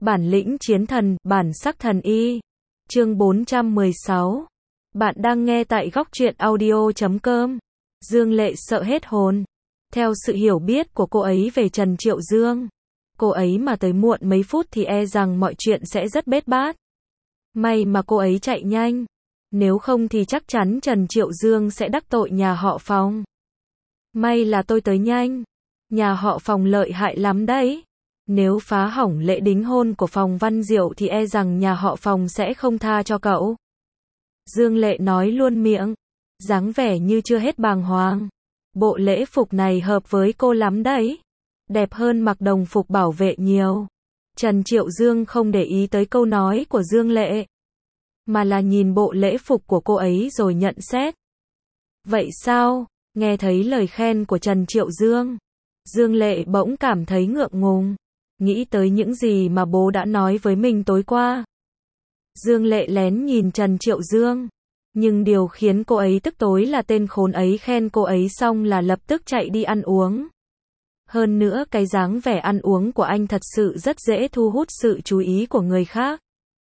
Bản lĩnh chiến thần, bản sắc thần y. Chương 416. Bạn đang nghe tại góc truyện audio.com. Dương Lệ sợ hết hồn. Theo sự hiểu biết của cô ấy về Trần Triệu Dương, cô ấy mà tới muộn mấy phút thì e rằng mọi chuyện sẽ rất bết bát. May mà cô ấy chạy nhanh. Nếu không thì chắc chắn Trần Triệu Dương sẽ đắc tội nhà họ Phòng. May là tôi tới nhanh. Nhà họ Phòng lợi hại lắm đấy. Nếu phá hỏng lễ đính hôn của Phòng Văn Diệu thì e rằng nhà họ Phòng sẽ không tha cho cậu. Dương Lệ nói luôn miệng, dáng vẻ như chưa hết bàng hoàng. Bộ lễ phục này hợp với cô lắm đấy. Đẹp hơn mặc đồng phục bảo vệ nhiều. Trần Triệu Dương không để ý tới câu nói của Dương Lệ, mà là nhìn bộ lễ phục của cô ấy rồi nhận xét. Vậy sao? Nghe thấy lời khen của Trần Triệu Dương, Dương Lệ bỗng cảm thấy ngượng ngùng. Nghĩ tới những gì mà bố đã nói với mình tối qua. Dương Lệ lén nhìn Trần Triệu Dương. Nhưng điều khiến cô ấy tức tối là tên khốn ấy khen cô ấy xong là lập tức chạy đi ăn uống. Hơn nữa cái dáng vẻ ăn uống của anh thật sự rất dễ thu hút sự chú ý của người khác.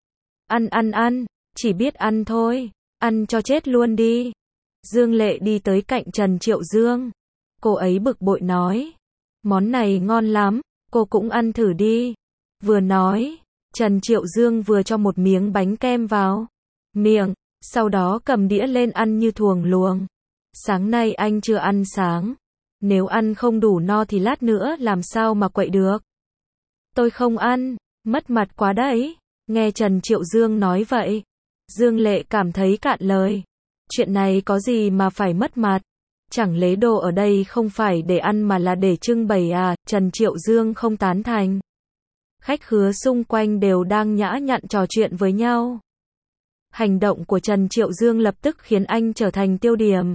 Ăn, chỉ biết ăn thôi. Ăn cho chết luôn đi. Dương Lệ đi tới cạnh Trần Triệu Dương. Cô ấy bực bội nói. Món này ngon lắm. Cô cũng ăn thử đi. Vừa nói, Trần Triệu Dương vừa cho một miếng bánh kem vào miệng, sau đó cầm đĩa lên ăn như thuồng luồng. Sáng nay anh chưa ăn sáng. Nếu ăn không đủ no thì lát nữa làm sao mà quậy được. Tôi không ăn, mất mặt quá đấy. Nghe Trần Triệu Dương nói vậy, Dương Lệ cảm thấy cạn lời. Chuyện này có gì mà phải mất mặt. Chẳng lẽ đồ ở đây không phải để ăn mà là để trưng bày à? Trần Triệu Dương không tán thành. Khách khứa xung quanh đều đang nhã nhặn trò chuyện với nhau. Hành động của Trần Triệu Dương lập tức khiến anh trở thành tiêu điểm.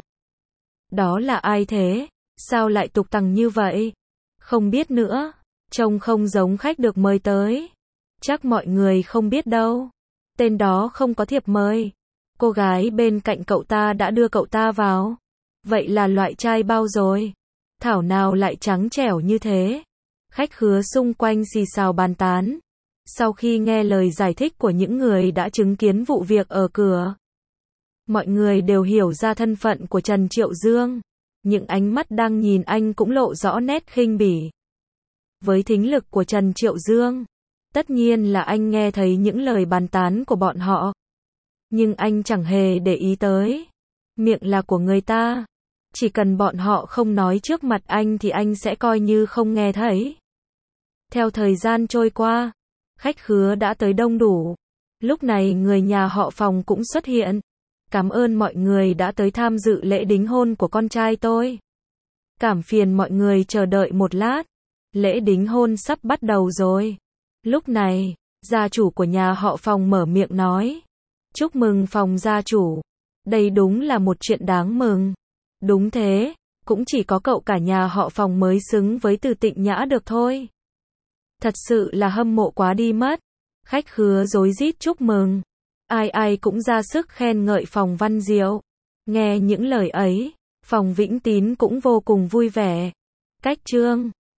Đó là ai thế? Sao lại tục tằng như vậy? Không biết nữa. Trông không giống khách được mời tới. Chắc mọi người không biết đâu. Tên đó không có thiệp mời. Cô gái bên cạnh cậu ta đã đưa cậu ta vào. Vậy là loại trai bao rồi? Thảo nào lại trắng trẻo như thế? Khách khứa xung quanh xì xào bàn tán. Sau khi nghe lời giải thích của những người đã chứng kiến vụ việc ở cửa, mọi người đều hiểu ra thân phận của Trần Triệu Dương. Những ánh mắt đang nhìn anh cũng lộ rõ nét khinh bỉ. Với thính lực của Trần Triệu Dương, tất nhiên là anh nghe thấy những lời bàn tán của bọn họ. Nhưng anh chẳng hề để ý tới. Miệng là của người ta. Chỉ cần bọn họ không nói trước mặt anh thì anh sẽ coi như không nghe thấy. Theo thời gian trôi qua, khách khứa đã tới đông đủ. Lúc này người nhà họ Phòng cũng xuất hiện. Cảm ơn mọi người đã tới tham dự lễ đính hôn của con trai tôi. Cảm phiền mọi người chờ đợi một lát. Lễ đính hôn sắp bắt đầu rồi. Lúc này, gia chủ của nhà họ Phòng mở miệng nói. Chúc mừng Phòng gia chủ. Đây đúng là một chuyện đáng mừng. Đúng thế, cũng chỉ có cậu cả nhà họ Phòng mới xứng với từ Tịnh Nhã được thôi. Thật sự là hâm mộ quá đi mất. Khách khứa rối rít chúc mừng. Ai cũng ra sức khen ngợi Phòng Văn Diệu. Nghe những lời ấy, Phòng Vĩnh Tín cũng vô cùng vui vẻ. Cách chương